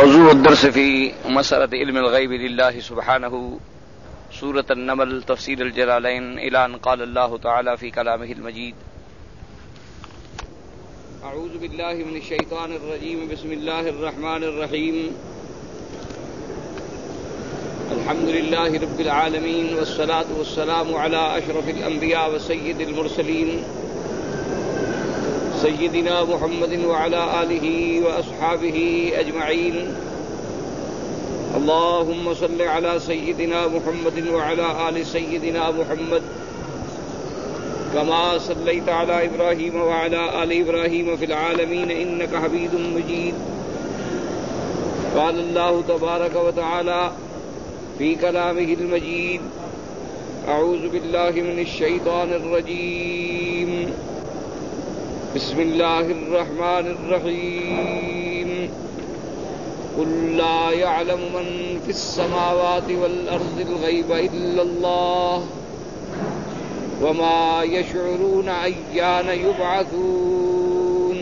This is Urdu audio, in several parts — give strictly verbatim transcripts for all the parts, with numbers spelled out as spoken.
موضوع الدرس في مسألة علم الغيب لله سبحانه سورة النمل تفسير الجلالين إلى أن قال الله تعالى في كلامه المجيد أعوذ بالله من الشيطان الرجيم بسم الله الرحمن الرحيم الحمد لله رب العالمين والصلاة والسلام على أشرف الأنبياء وسيد المرسلين سيدنا محمد وعلى آله وأصحابه أجمعين اللهم صل على سيدنا محمد وعلى آل سيدنا محمد كما صليت على إبراهيم وعلى آل إبراهيم في العالمين إنك حميد مجيد قال الله تبارك وتعالى في كلامه المجيد أعوذ بالله من الشيطان الرجيم بسم الله الرحمن الرحيم قل لا يعلم من في السماوات والأرض الغيب إلا الله وما يشعرون أيان يبعثون.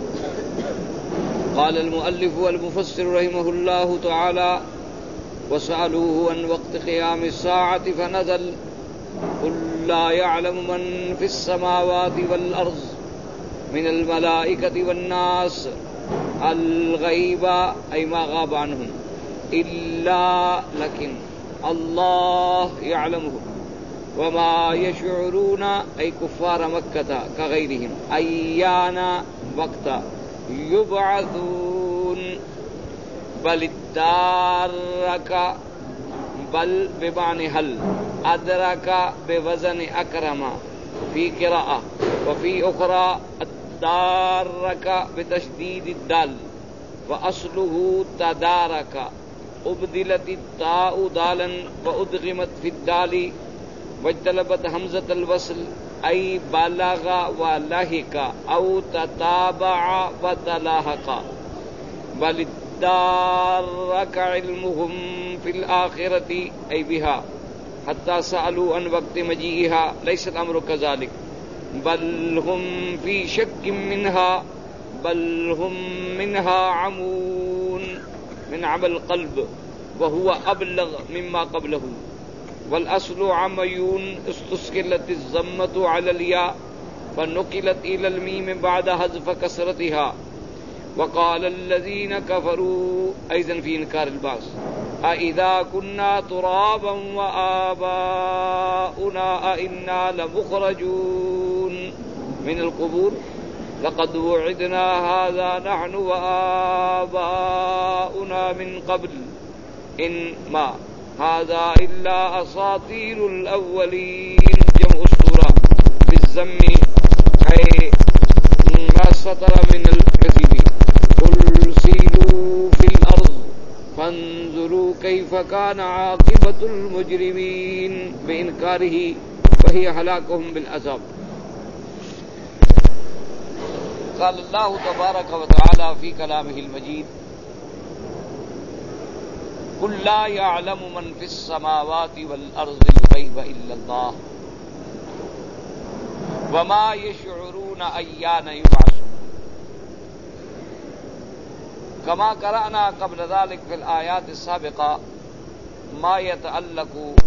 قال المؤلف والمفسر رحمه الله تعالى وسألوه عن وقت قيام الساعة فنزل قل لا يعلم من في السماوات والأرض من الملائكة والناس الغيب أي ما غاب عنهم إلا لكن الله يعلمه وما يشعرون أي كفار مكة كغيرهم أيان وقت يبعثون. بل ادارك بل بمعنى هل أدرك بوزن أكرم في قراءة وفي أخرى دارك بتشديد الدال وأصله تدارك أبدلت التاء دالا وأدغمت في الدال واجتلبت همزة الوصل أي بلغ ولهك أو تتابع وتلاحق. بل ادارك علمهم في الآخرة أي بها حتى سألوا عن وقت مجيئها ليس الأمر كذلك بل هم في شك منها بل هم منها عمون من عمى القلب وهو أبلغ مما قبله. والأصل عميون استسكلت الضمة على الياء فنقلت إلى الميم بعد حذف كسرتها. وقال الذين كفروا أيضا في إنكار البعث أإذا كنا ترابا وآباؤنا أئنا لمخرجون من القبور لقد وعدنا هذا نحن وآباؤنا من قبل إن ما هذا إلا أساطير الأولين. جمع السورة بالزم أي ما سطر من الكذب. قل سيروا في الأرض فانظروا كيف كان عاقبة المجرمين بإنكاره وهي هلاكهم بالعذاب. قال الله تبارك وتعالى في كلامه المجيد قل لا يعلم من في السماوات والأرض الغيب إلا الله وما يشعرون أيان يبعثون. كما قرأنا قبل ذلك في الآيات السابقة ما يتعلق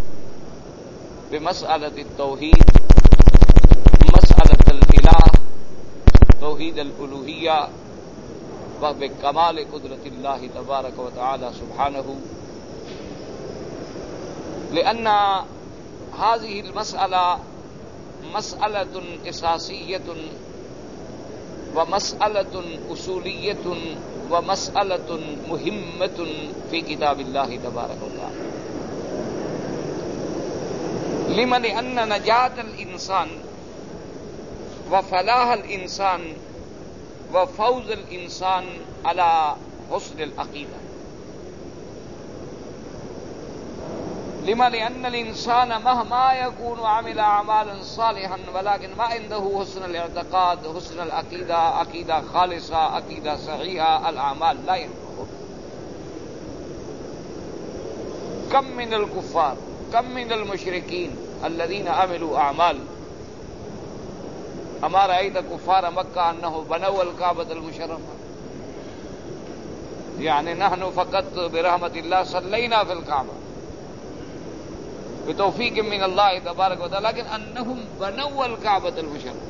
بمسألة التوحيد مسألة الإله توحيد الألوهية وبكمال قدرة الله تبارك وتعالى سبحانه. لأن هذه المسألة مسألة أساسية ومسألة أصولية ومسألة مهمة في كتاب الله تبارك وتعالى. لما لأن نجاة الإنسان وفلاح الإنسان وفوز الإنسان على حسن العقيدة. لما لأن الإنسان مهما يكون عمل أعمالا صالحا ولكن ما عنده حسن الاعتقاد حسن العقيدة عقيدة خالصة عقيدة صحيحة الأعمال لا ينفعه. كم من الكفار كم من المشركين الذين عملوا أعمال أما رأيت كفار مكة أنه بنوا الكعبة المشرفة يعني نحن فقط برحمة الله صلينا في الكعبة بتوفيق من الله تبارك وتعالى، لكن أنهم بنوا الكعبة المشرفة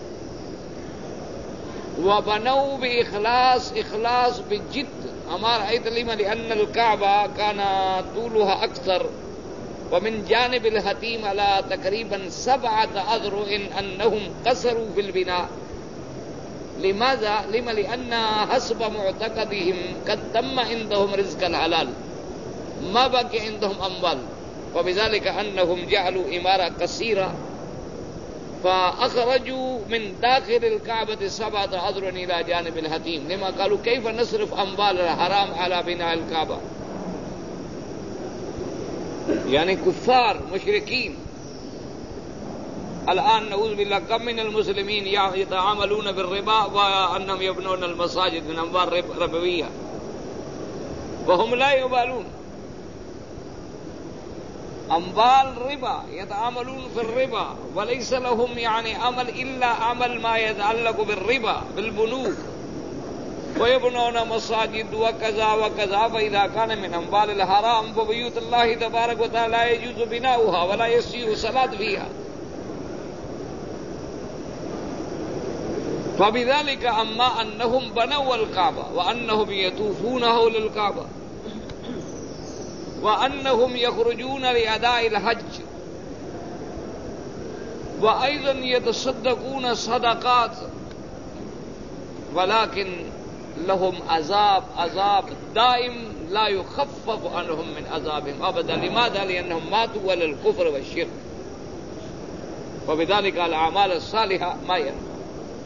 وبنوا بإخلاص إخلاص بجد. أما رأيت لما لأن الكعبة كان طولها أكثر ومن جانب الهتيم على تقريبا سبعة أذرع أنهم قصروا في البناء. لماذا؟ لما لأن حسب معتقدهم قد تم عندهم رزق الحلال، ما بقي عندهم أموال، وبذلك أنهم جعلوا إمارة قصيرة فأخرجوا من داخل الكعبة سبعة أذرع إلى جانب الهتيم. لما قالوا كيف نصرف أموال الحرام على بناء الكعبة؟ يعني كفار مشركين. الآن نعوذ بالله كم من المسلمين يتعاملون بالربا وأنهم يبنون المساجد من أموال ربوية وهم لا يبالون. أموال ربا يتعاملون في الربا وليس لهم يعني عمل إلا عمل ما يتعلق بالربا بالبنوك، ويبنون مساجد وكذا وكذا. فإذا كان من أموال الحرام فبيوت الله تبارك وتعالى لا يجوز بناؤها ولا يصير صلاة فيها. فبذلك أما أنهم بنوا الكعبة وأنهم يطوفون حول الكعبة وأنهم يخرجون لأداء الحج وأيضا يتصدقون صدقات، ولكن لهم عذاب عذاب دائم لا يخفف عنهم من عذابهم أبدا. لماذا؟ لأنهم ماتوا على الكفر والشرك، وبذلك الأعمال الصالحة ما ينفع.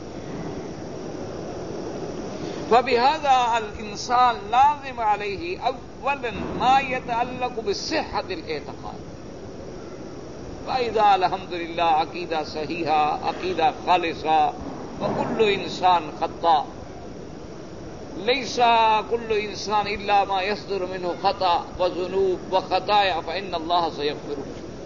فبهذا الإنسان لازم عليه أولا ما يتعلق بصحة الاعتقاد. فإذا الحمد لله عقيدة صحيحة عقيدة خالصة، وكل إنسان خطأ، ليس كل إنسان إلا ما يصدر منه خطأ وذنوب وخطايا، فإن الله سيغفره.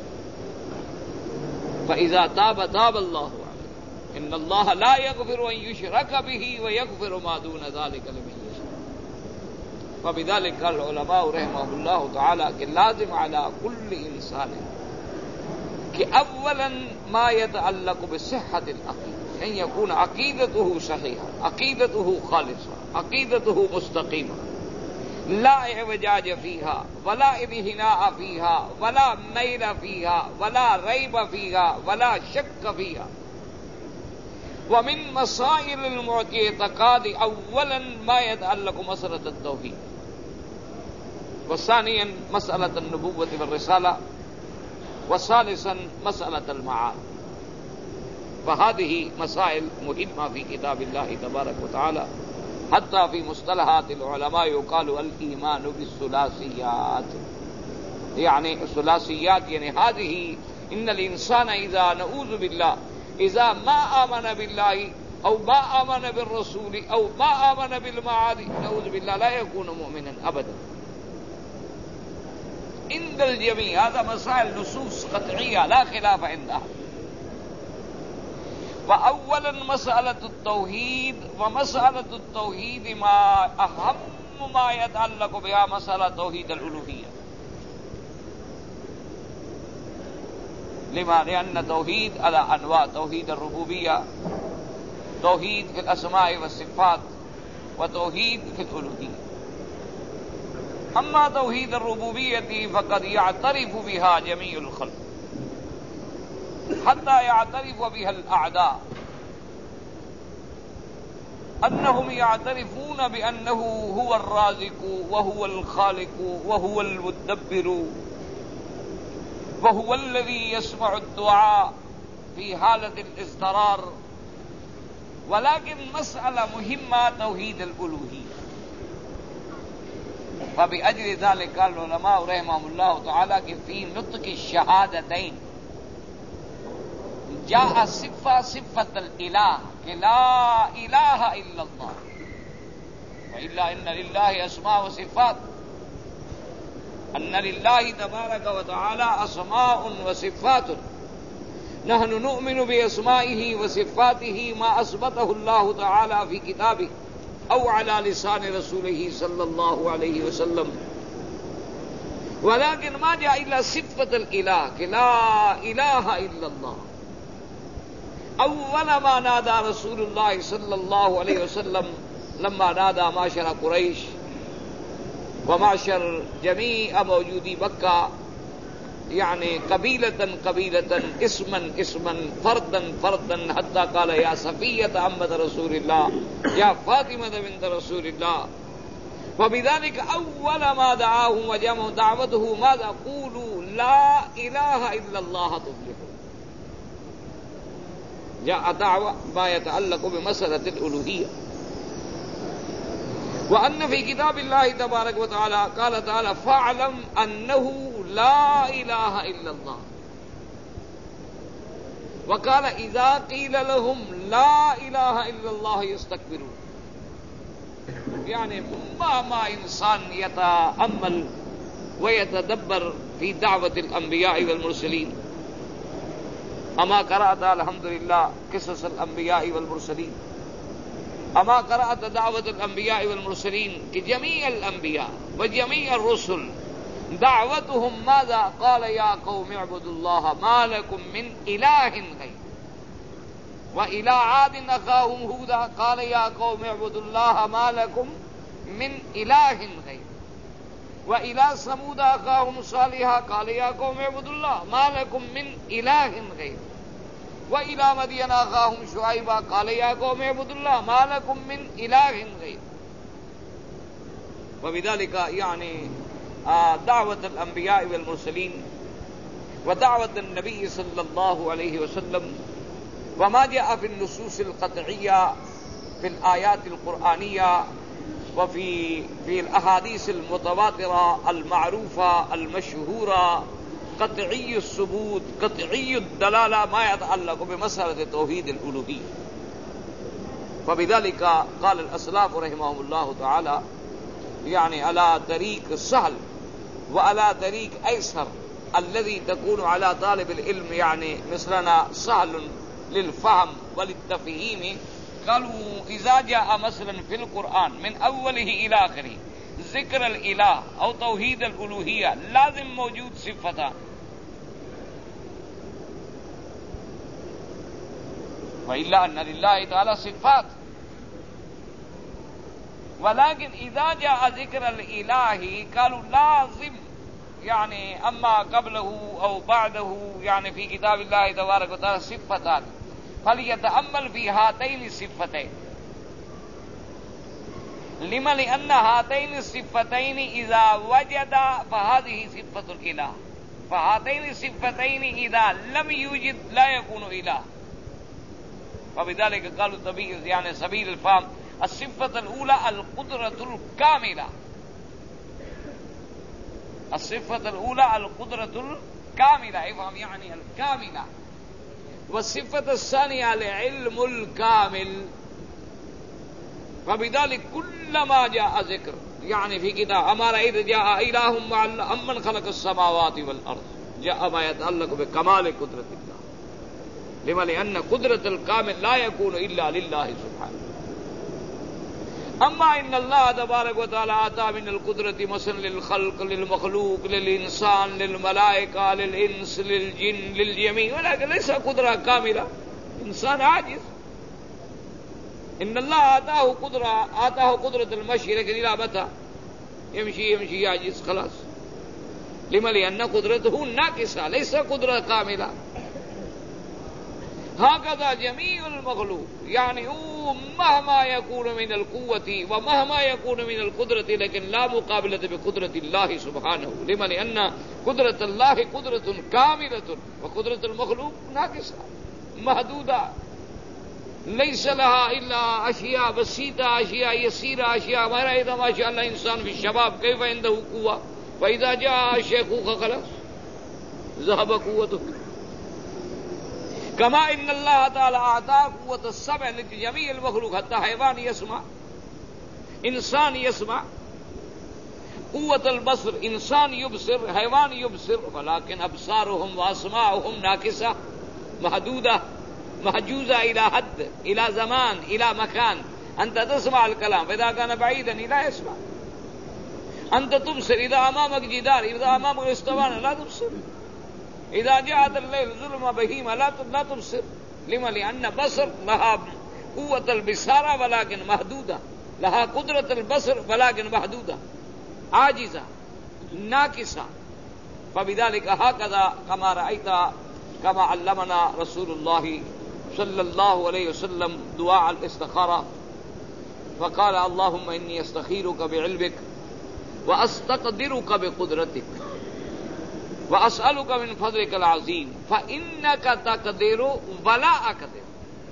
فإذا تاب تاب الله عليه. إن الله لا يغفر أن يشرك به ويغفر ما دون ذلك لمن يشاء. فبذلك قال العلماء رحمهم الله تعالى کہ لازم على كل إنسان کہ اولا ما يتعلق بصحة العقيدة، أن يكون عقيدته صحيحة، عقيدته خالصة، عقيدته مستقيمة، لا اعوجاج فيها ولا انحناء فيها ولا ميل فيها ولا ريب فيها ولا شك فيها. ومن مسائل الاعتقاد اولا ما يتعلق مسألة التوحيد، وثانيا مسألة النبوة والرسالة، وثالثا مسألة المعاد. فهذه مسائل مهمة في كتاب الله تبارك وتعالى. حتى في مصطلحات العلماء يقال الإيمان بالثلاثيات، يعني الثلاثيات يعني هذه إن الإنسان إذا نعوذ بالله إذا ما آمن بالله أو ما آمن بالرسول أو ما آمن بالمعاد نعوذ بالله لا يكون مؤمنا أبدا عند الجميع. هذا مسائل نصوص قطعية لا خلاف عندها. وأولا مسألة التوحيد، ومسألة التوحيد ما أهم ما يتعلق بها مسألة توحيد الألوهية. لما؟ لأن توحيد على أنواع: توحيد الربوبية، توحيد في الأسماء والصفات، وتوحيد في الألوهية. أما توحيد الربوبية فقد يعترف بها جميع الخلق حتى يعترف بها الأعداء، أنهم يعترفون بأنه هو الرازق وهو الخالق وهو المدبر وهو الذي يسمع الدعاء في حالة الاضطرار. ولكن مسألة مهمة توحيد الألوهية. فبأجل ذلك قال العلماء رحمهم الله تعالى کہ في نطق الشهادتين جاء صفة صفة الإله کہ لا إله إلا الله، وإلا إن لله أسماء وصفات، أن لله تبارك وتعالى أسماء وصفات، نحن نؤمن بأسمائه وصفاته ما أثبته الله تعالى في كتابه او على لسان رسوله صلی اللہ علیہ وسلم، ولكن ما جاء الا صفة الإله کہ لا الہ الا اللہ. اول ما نادى رسول اللہ صلی اللہ علیہ وسلم لما نادى معشر قریش ومعشر جميع موجودی مکہ، یعنی قبیلة قبیلة، اسما اسما، فردا فردا، حتى قال یا صفیۃ عمۃ رسول اللہ، یا فاطمۃ بنت رسول اللہ. وبذلك اول ما دعاهم وجمع دعوته ماذا؟ قولوا لا اله الا الله تفلحوا. جاء دعوة ما يتعلق بمسألة الألوهية. وأن في كتاب الله تبارك وتعالى قال تعالى فاعلم أنه لا إله إلا الله. وقال إذا قيل لهم لا إله إلا الله يستكبرون. يعني ما ما إنسان يتأمل ويتدبر في دعوة الأنبياء والمرسلين. اما قرأت الحمد للہ قصص الانبیاء والمرسلین، اما قرأت دعوت الانبیاء والمرسلین کہ جمیع الانبیاء وجمیع الرسل دعوتهم ماذا؟ قال یا قوم اعبدوا اللہ ما لکم من الہ غیر. وإلى عاد أخاهم هودا قال يا قوم اعبدوا الله ما لكم من إله غيره. وإلى ثمود أخاهم صالحا قال يا قوم اعبدوا الله ما لكم من إله غيره. وإلى مدين أخاهم شعيبا قال يا قوم اعبدوا الله ما لكم من إله غيره. وبذلك يعني دعوة الأنبياء والمرسلين ودعوة النبي صلى الله عليه وسلم وما جاء في النصوص القطعية في الآيات القرآنية وفي في الأحاديث المتواترة المعروفة المشهورة قطعي الثبوت قطعي الدلالة ما يتعلق بمسألة توحيد الألوهية. فبذلك قال الأسلاف رحمهم الله تعالى يعني على طريق سهل وعلى طريق أيسر الذي تكون على طالب العلم يعني مثلنا سهل للفهم وللتفهيم. قالوا إذا جاء مثلا في القرآن من أوله إلى آخره ذكر الإله أو توحيد الألوهية لازم موجود صفتان، وإلا أن لله تعالى صفات. ولكن إذا جاء ذكر الإله قالوا لازم يعني أما قبله أو بعده يعني في كتاب الله تبارك وتعالى صفتان، فليتأمل في هاتين الصفتين. لما؟ لأن هاتين الصفتين إذا وجد فهذه صفة الإله، فهاتين الصفتين إذا لم يوجد لا يكون إله. وبذلك قالوا تبي يعني سبيل الفهم الصفة الأولى القدرة الكاملة، الصفة الأولى القدرة الكاملة، افهم يعني الكاملة. والصفة الثانية العلم الكامل. فبذلك كلما جاء ذكر يعني في كتاب أمر إذ جاء إله مع أمن خلق السماوات والأرض جاء ما يتعلق بكمال قدرة الله. لما؟ لأن قدرة الكامل لا يكون إلا لله سبحانه. اما ان اللہ تبارک و تعالی آتا من القدرت مثلا للخلق للمخلوق للانسان للملائکہ للانس للجن للجميع، ولكن ليس قدرة كاملة، انسان عاجز. ان اللہ آتاه قدرة آتاه قدرة المشي لكن الى متى؟ يمشي يمشي يعجز خلاص. لما؟ لأن قدرته ناقصة ليس قدرة كاملة. هكذا جميع المخلوق يعني هو مهما يكون من القوة ومهما يكون من القدرة لكن لا مقابلة بقدرة الله سبحانه. لما؟ لأن قدرة الله قدرة كاملة وقدرة المخلوق ناقصة محدودة، ليس لها إلا أشياء بسيطة أشياء يسيرة أشياء ما رأيت ما شاء الله إنسان في الشباب كيف عنده قوة، وإذا جاء الشيخوخة خلاص ذهب قوته. كما ان الله تعالى اعطى قوة السمع لجميع المخلوق حتى حيوان يسمع، انسان يسمع، قوة البصر انسان يبصر حيوان يبصر، ولكن ابصارهم واسماعهم ناقصة محدودة محجوزة الى حد الى زمان الى مكان. انت تسمع الكلام فاذا كان بعيدا لا يسمع، انت تبصر اذا امامك جدار، اذا امامك اسطوانه لا تبصر، اذا جاءت الليل ظلمه بهيمه لا لا تبصر. لما؟ لان بصر لها قوه البصاره ولكن محدوده، لها قدره البصر ولكن محدوده عاجزه ناقصه. فبذلك هكذا كما رأيت كما علمنا رسول الله صلى الله عليه وسلم دعاء الاستخارة، فقال اللهم إني أستخيرك بعلمك وأستقدرك بقدرتك وأسألك من فضلك العظيم فإنك تقدر ولا أقدر،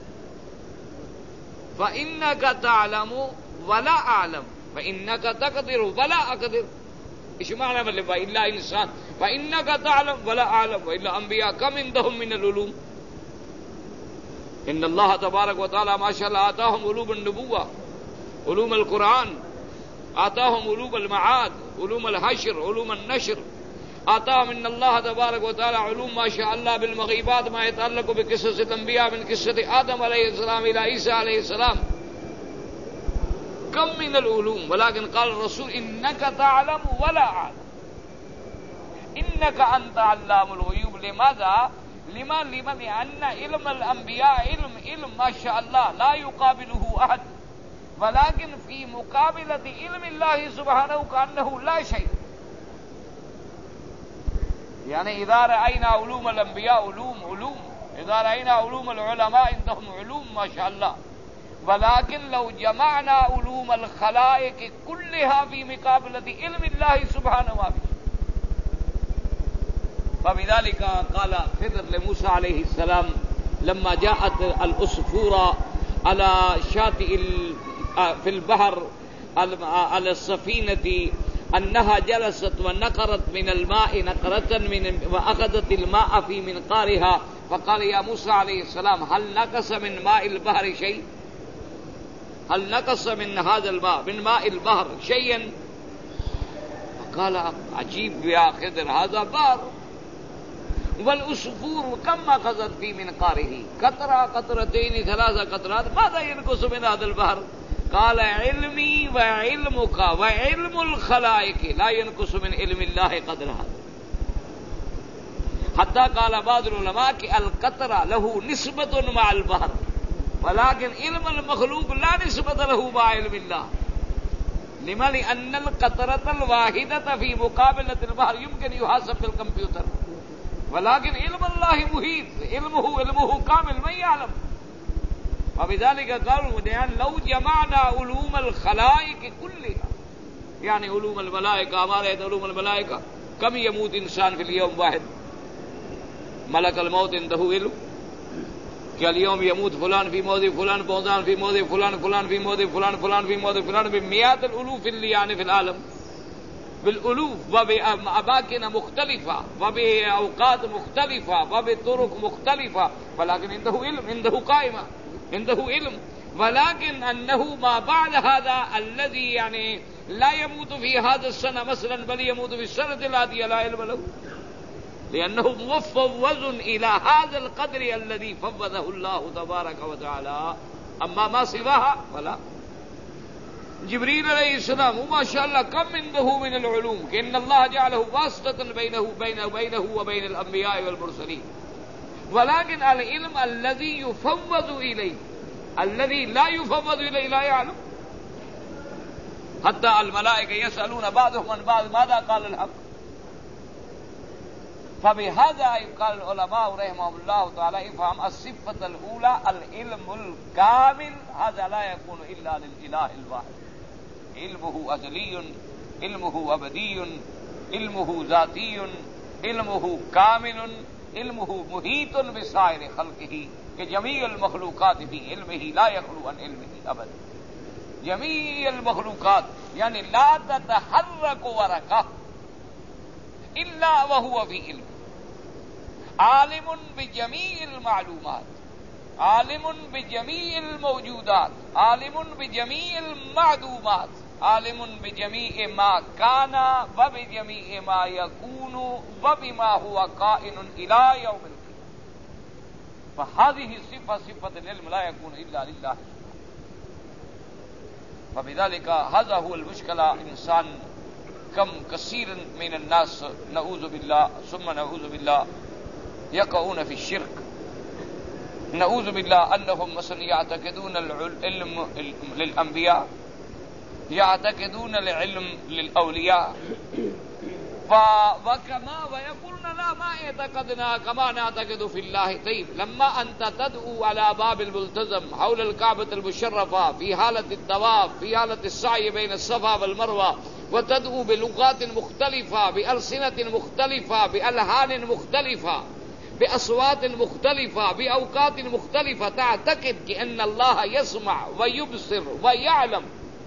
فإنك تعلم ولا أعلم، فإنك تقدر ولا أقدر. ايش معنى مطلب الا انسان فانك تعلم ولا اعلم والا انبیاء كم عندهم من العلوم. ان الله تبارك وتعالى ما شاء الله آتاهم علوم النبوة، علوم القرآن، آتاهم علوم المعاد، علوم الحشر، علوم النشر، آتاهم ان الله تبارك وتعالى علوم ما شاء الله بالمغيبات ما يتعلق بقصص الانبياء من قصة آدم عليه السلام الى عيسى عليه السلام. كم من العلوم، ولكن قال الرسول انك تعلم ولا اعلم، انك انت علام الغيوب. لماذا؟ لما لما لان علم الانبياء علم علم ما شاء الله لا يقابله احد، ولكن في مقابلة علم الله سبحانه كأنه لا شيء. يعني اذا رأينا علوم الانبياء علوم علوم، اذا رأينا علوم العلماء عندهم علوم ما شاء الله، ولكن لو جمعنا علوم الخلائق كلها في مقابلة علم الله سبحانه وتعالى. فبذلك قال خضر لموسى عليه السلام لما جاءت العصفورة على شاطئ في البحر على السفينة أنها جلست ونقرت من الماء نقرة من وأخذت الماء في منقارها، فقال يا موسى عليه السلام هل نقص من ماء البحر شيء؟ هل نقص من هذا الماء من ماء البحر شيئا؟ فقال عجيب يا خضر هذا بحر، والعصفور كم أخذت في منقاره؟ قطرة قطرتين ثلاثة قطرات، ماذا ينقص من هذا البحر؟ قال علمي وعلمك وعلم الخلائق لا ينقص من علم الله قدر هذا. حتى قال بعض العلماء کہ القطرة له نسبة مع البحر، ولكن علم المخلوق لا نسبة له مع علم الله. لما؟ لأن القطرة الواحدة في مقابلة البحر يمكن يحاسب بالكمبيوتر، ولكن علم الله محيط، علمه علمه كامل من يعلم. وبذلك قالوا لو جمعنا علوم الخلائق كلها، يعني علوم الملائكة، ہمارے علوم الملائكة كم يموت انسان في اليوم واحد؟ ملك الموت عنده علم کہ اليوم يموت فلان في موضع فلان، فلان في موضع فلان، فلان في موضع فلان، فلان في موضع فلان، بمئات الالوف اللي يعني في العالم بالالوف وبأماكن مختلفة وبأوقات مختلفة وبطرق مختلفة، ولكن عنده علم، عنده قائمة، عنده علم. ولكن أنه ما بعد هذا الذي يعني لا يموت في هذا السنة مثلا بل يموت في السنة الآتية لا علم له، لأنه مفوض إلى هذا القدر الذي فوضه الله تبارك وتعالى. أما ما سواها فلا. جبريل علیہ السلام وما شاء الله كم عنده من العلوم کہ ان الله جعله واسطة بينه بينه بينه وبين الأنبياء والمرسلين، ولكن العلم الذي يفوض إليه الذي لا يفوض إليه لا يعلم. حتى الملائكة يسألون بعضهم عن بعض ماذا قال الحق. فبهذا قال العلماء رحمهم الله تعالى افهم الصفة الأولى العلم الكامل، هذا لا يكون إلا للإله الواحد. علمه أزلي، علمه أبدي، علمه ذاتي، علمه كامل، علمه محيط بسائر خلقه کہ جميع المخلوقات في علمه لا يخلو عن علمه أبدا. جميع المخلوقات يعني لا تتحرك ورقة إلا وهو في علم. عالم بجميع المعلومات، عالم بجميع الموجودات، عالم بجميع المعدومات، عالم بجميع ما كان وبجميع ما يكون وبما هو كائن إلى يوم القيامة. فهذه صفة صفة العلم لا يكون إلا لله. فبذلك هذا هو المشكلة. انسان كم كثير من الناس نعوذ بالله ثم نعوذ بالله يقعون في الشرك. نعوذ بالله انهم مثلا يعتقدون العلم للانبياء، يعتقدون العلم للاولياء، وكما ويقولون لا ما اعتقدنا كما نعتقد في الله. طيب لما انت تدعو على باب الملتزم حول الكعبة المشرفة في حالة الطواف، في حالة السعي بين الصفا والمروة، وتدعو بلغات مختلفة، بألسنة مختلفة، بألحان مختلفة، بأصوات مختلفة، بأوقات مختلفة، تعتقد بأن الله يسمع ويبصر ويعلم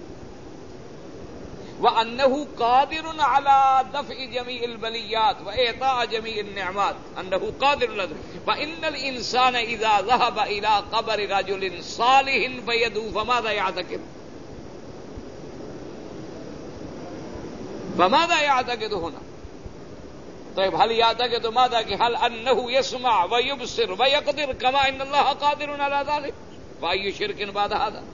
وأنه قادر على دفع جميع البليات وإعطاء جميع النعمات، أنه قادر لذلك. فإن الإنسان إذا ذهب إلى قبر رجل صالح فيدعو فماذا يعتقد؟ فماذا يعتقد هنا؟ طيب هل يعتقد ماذا؟ هل أنه يسمع ويبصر ويقدر كما إن الله قادر على ذلك؟ فأي شرك بعد هذا؟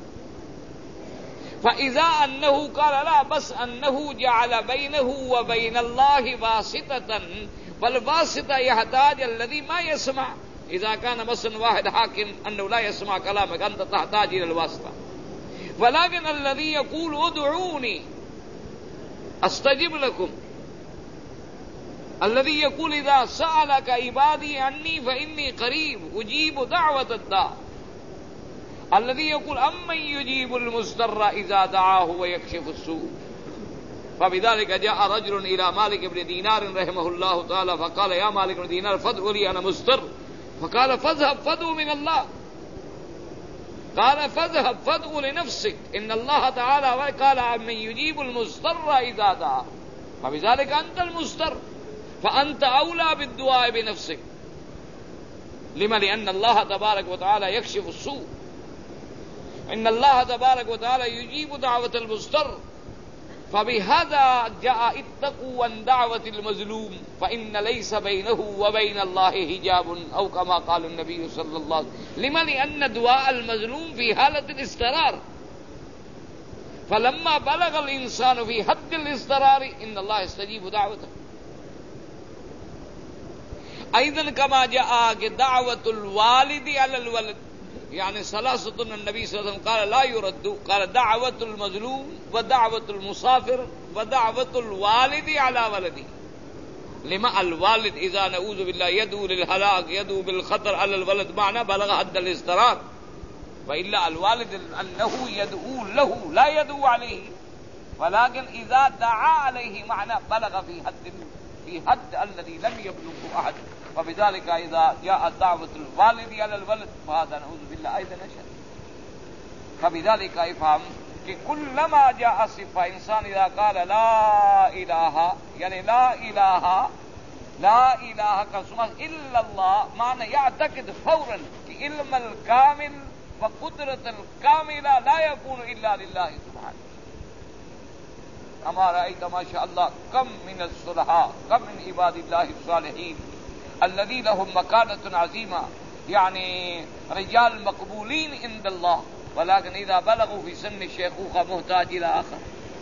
فإذا أنه قال لا بس أنه جعل بينه وبين الله واسطة، فالواسطة يحتاج الذي ما يسمع. إذا كان مثلا واحد حاكم أنه لا يسمع كلامك أنت تحتاج إلى الواسطة. ولكن الذي يقول ادعوني أستجب لكم، الذي يقول إذا سألك عبادي عني فإني قريب أجيب دعوة الداع، الذي يقول أمن يجيب المضطر إذا دعاه ويكشف السوء. فبذلك جاء رجل إلى مالك بن دينار رحمه الله تعالى فقال يا مالك بن دينار فادع لي أنا مضطر. فقال فاذهب فادع من الله. قال فاذهب فادع لنفسك إن الله تعالى قال أمن يجيب المضطر إذا دعاه. فبذلك أنت المضطر، فأنت أولى بالدعاء بنفسك. لما؟ لأن الله تبارك وتعالى يكشف السوء، إن الله تبارك وتعالى يجيب دعوة المضطر. فبهذا جاء اتقوا عن دعوة المظلوم فإن ليس بينه وبين الله حجاب، أو كما قال النبي صلى الله عليه وسلم. لما؟ لأن دعاء المظلوم في حالة الاضطرار، فلما بلغ الإنسان في حد الاضطرار إن الله يستجيب دعوته. أيضا كما جاء دعوة الوالد على الولد، يعني ثلاثة النبي صلى الله عليه وسلم قال لا يرد، قال دعوة المظلوم ودعوة المسافر ودعوة الوالد على ولده. لما؟ الوالد إذا نعوذ بالله يدعو للهلاك يدعو بالخطر على الولد معنى بلغ حد الاضطرار، وإلا الوالد أنه يدعو له لا يدعو عليه، ولكن إذا دعا عليه معنى بلغ في حد في حد الذي لم يبلغه أحد. وبذلك إذا جاء دعوة الوالد على الولد فهذا نعوذ بالله أيضا أشد. فبذلك افهم کہ كلما جاء صفة إنسان إذا قال لا إله يعني لا إله لا إله كسمه إلا الله معنى يعتقد فورا کہ علم الكامل وقدرة الكاملة لا يكون إلا لله سبحانه. أما رأيت ما شاء الله كم من الصلحاء كم من عباد الله الصالحين الذين لهم مكانة عظيمة، يعني رجال مقبولين عند الله، ولكن إذا بلغوا في سن الشيخوخة محتاج إلى آخر،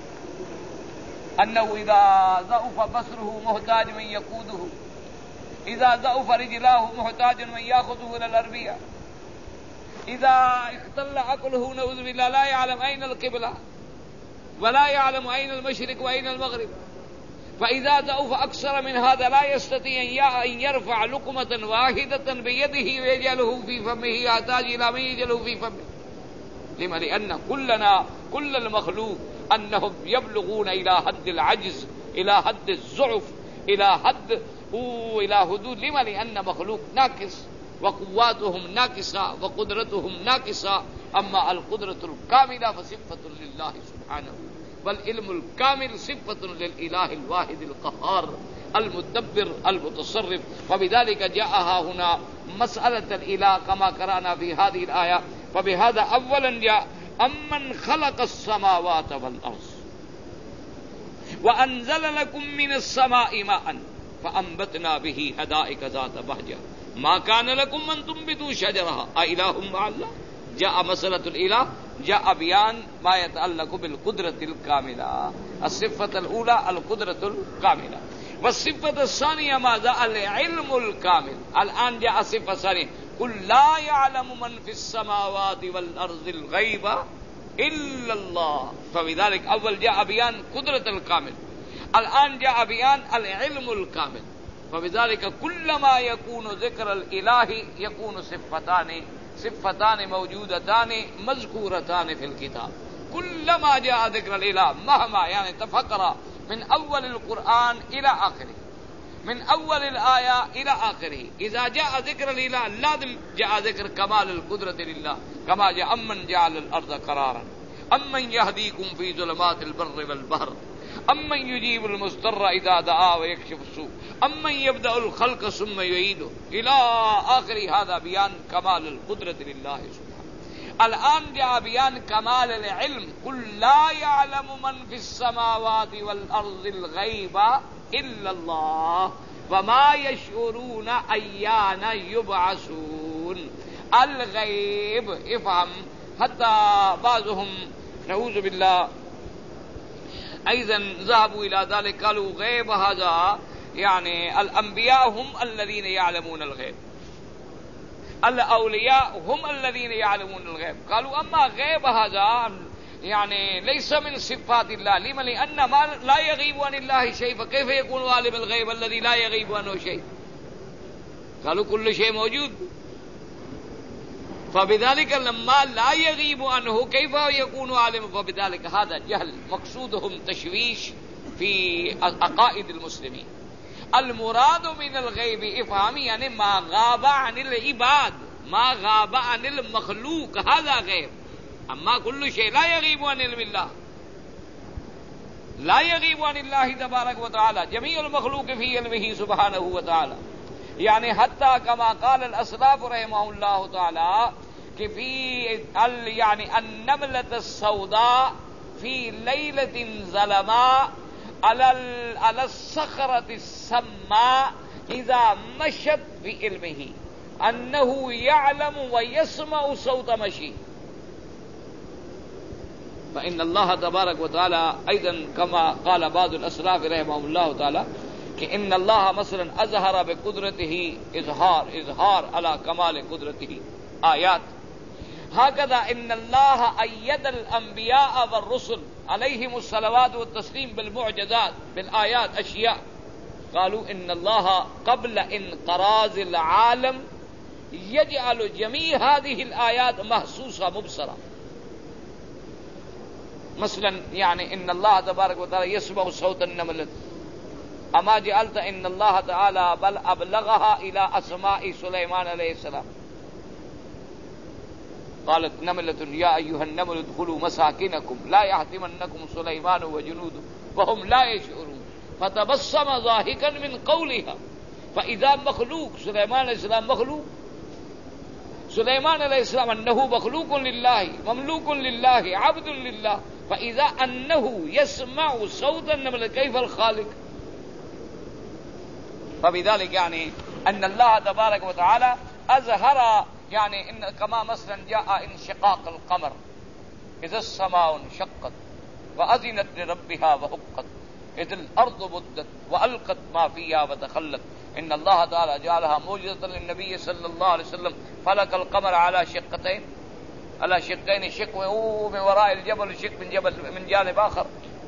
أنه إذا ضعف بصره محتاج من يقوده، إذا ضعف رجلاه محتاج من يأخذه إلى الأربية، إذا اختل عقله نعوذ بالله لا يعلم أين القبلة ولا يعلم أين المشرق وأين المغرب. فإذا ضعف أكثر من هذا لا يستطيع أن يرفع لقمة واحدة بيده ويجعله في فمه، يحتاج إلى من يجعله في فمه. لما؟ لأن كلنا كل المخلوق أنهم يبلغون إلى حد العجز، إلى حد الضعف، إلى حد إلى حدود. لما؟ لأن مخلوق ناقص وقواتهم ناقصة وقدرتهم ناقصة. أما القدرة الكاملة فصفة لله سبحانه، والعلم الكامل صفة للإله الواحد القهار المدبر المتصرف. وبذلك جاءها هنا مسألة الإله كما قرأنا في هذه الآية. فبهذا أولا جاء أمن خلق السماوات والأرض وأنزل لكم من السماء ماء فأنبتنا به حدائق ذات بهجة ما كان لكم أن تنبتوا شجرها أإله مع الله جاء مسألة الإله جاء بيان ما يتعلق بالقدرة الكاملة. الصفة الأولى القدرة الكاملة، والصفة الثانية ماذا؟ العلم الكامل. الآن جاء صفة ثانية، قل لا يعلم من في السماوات والأرض الغيب إلا الله. فبذلك أول جاء بيان قدرة الكامل، الآن جاء بيان العلم الكامل. فبذلك كلما يكون ذكر الإله يكون صفتان صفتان موجودتان مذكورتان في الكتاب. كلما جاء ذكر الإله مهما يعني تفكر من أول القرآن إلى آخره، من أول الآية إلى آخره، إذا جاء ذكر الإله لازم جاء ذكر كمال القدرة لله، كما جاء أمن جعل الأرض قرارا، أمن يهديكم في ظلمات البر والبحر، أمن يجيب المضطر إذا دعا ويكشف السوء، أمن يبدأ الخلق ثم يعيده، إلى آخر. هذا بيان كمال القدرة لله سبحانه. الآن جاء بيان كمال العلم، قل لا يعلم من في السماوات والأرض الغيب إلا الله وما يشعرون أيان يبعثون. الغيب افهم، حتى بعضهم نعوذ بالله أيضا ذهبوا إلى ذلك، قالوا غيب هذا يعني الأنبياء هم الذين يعلمون الغيب، الأولياء هم الذين يعلمون الغيب. قالوا أما غيب هذا يعني ليس من صفات الله. لما؟ لأن ما لا يغيب عن الله شيء، فكيف يكون عالم الغيب الذي لا يغيب عنه شيء؟ قالوا كل شيء موجود، فبذلك لما لا يغيب عنه كيف يكون عالم؟ فبذلك هذا جهل، مقصودهم تشويش في عقائد المسلمين. المراد من الغيب افهمي يعني ما غاب عن العباد، ما غاب عن المخلوق، هذا غيب. اما كل شيء لا يغيب عن علم الله، لا يغيب عن الله تبارك وتعالى، جميع المخلوق في علمه سبحانه وتعالى. يعني حتى كما قال الاسلاف رحمه الله تعالى کہ في يعني النملة السوداء في ليلة ظلماء على على الصخرة السماء إذا مشت بعلمه أنه يعلم ويسمع صوت مشي. فإن الله تبارك وتعالى أيضا كما قال بعض الأسلاف رحمه الله تعالى کہ ان اللہ مثلا اظہر بقدرته اظہار اظہار على کمال قدرته آیات. هكذا ان الله أيد الانبیاء والرسل علیہم الصلوات والتسلیم بالمعجزات بالآیات اشیاء. قالوا ان الله قبل انقراض العالم يجعل جميع هذه الآيات محسوسة مبصرة. مثلا يعني ان الله تبارك وتعالى يسمع صوت النملة، اما جعلت ان الله تعالى بل ابلغها الى اسماء سليمان عليه السلام. قالت نملة يا ايها النمل ادخلوا مساكنكم لا يحطمنكم سليمان وجنوده وهم لا يشعرون فتبسم ضاحكا من قولها. فاذا مخلوق سليمان عليه السلام مخلوق، سليمان عليه السلام انه مخلوق لله مملوك لله عبد لله، فاذا انه يسمع صوت النمل كيف الخالق؟ فبذلك يعني أن الله تبارك وتعالى أظهر يعني إن كما مثلا جاء انشقاق القمر إذا السماء انشقت وأذنت لربها وحقت إذ الأرض مدت وألقت ما فيها وتخلت. إن الله تعالى جعلها موجزة للنبي صلى الله عليه وسلم فلك القمر على شقتين على شقين، شق من وراء الجبل شق من جبل من جانب آخر.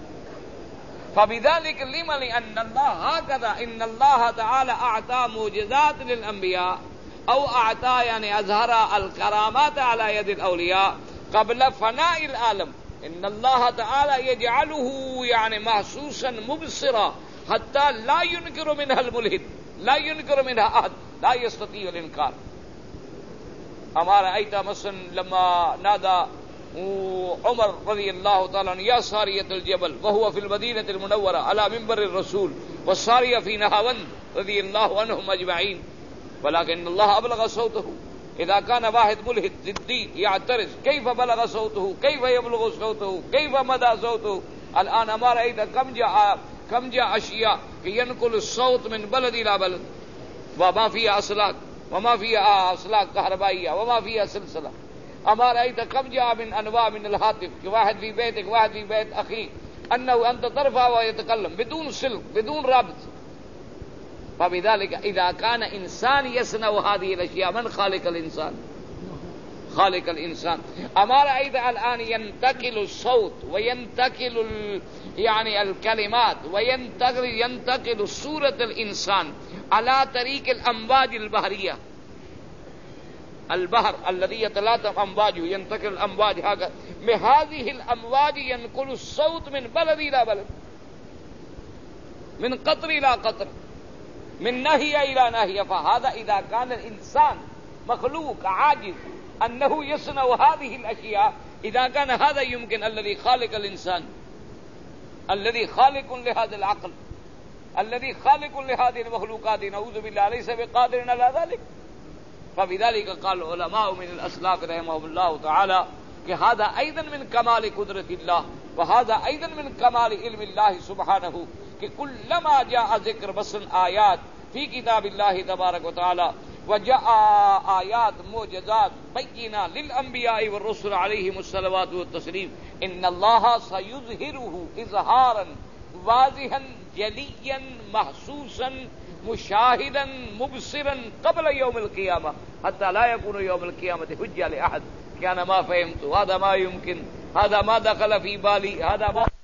فبذلك لما؟ لأن الله هكذا ان الله تعالى اعطى معجزات للانبياء او اعطى يعني اظهر الكرامات على يد الاولياء قبل فناء العالم. ان الله تعالى يجعله يعني محسوسا مبصرا حتى لا ينكر منها الملحد، لا ينكر منها احد، لا يستطيع الانكار. ہمارا ایتا مثلا لما نادى عمر رضي الله تعالى عنه يا سارية الجبل وهو في المدينة المنورة على منبر الرسول والسارية في نهاوند رضي الله عنهم أجمعين، ولكن الله أبلغ صوته. إذا كان واحد ملحد ضدي يعترض كيف بلغ صوته، كيف يبلغ صوته، كيف مدى صوته. الآن ہمارا ایتا كم جاء كم جاء أشياء ينقل الصوت من بلد إلى بلد وما فيها أسلاك وما فيها أسلاك كهربائية وما فيها سلسلة. أما رأيت كم جاء من أنواع من الهاتف واحد في بيتك واحد في بيت أخيه أنه أنت ترفع ويتكلم بدون سلك بدون رابط. فبذلك إذا كان إنسان يصنع هذه الأشياء من خالق الإنسان؟ خالق الإنسان. أما رأيت الآن ينتقل الصوت وينتقل ال... يعني الكلمات وينتقل ينتقل صورة الإنسان على طريق الأمواج البحرية، البحر الذي يتلاطم أمواجه ينتقل الأمواج هكذا، من هذه الأمواج ينقل الصوت من بلد إلى بلد، من قطر إلى قطر، من ناحية إلى ناحية. فهذا إذا كان الإنسان مخلوق عاجز أنه يصنع هذه الأشياء، إذا كان هذا يمكن، الذي خالق الإنسان، الذي خالق لهذا العقل، الذي خالق لهذه المخلوقات، نعوذ بالله ليس بقادر على ذلك. فبذلك قال العلماء من الأسلاف رحمهم الله تعالى کہ هذا أيضا من كمال قدرة الله وهذا أيضا من كمال علم الله سبحانه، کہ كلما جاء ذكر بس آيات في كتاب الله تبارك وتعالى وجاء آيات معجزات بينة للأنبياء والرسل عليهم الصلوات والتسليم إن الله سيظهره إظهارا واضحا جليا محسوسا مشاهدا مبصرا قبل يوم القيامة حتى لا يكون يوم القيامة حجة لأحد. كان ما فهمت، هذا ما يمكن، هذا ما دخل في بالي، هذا ما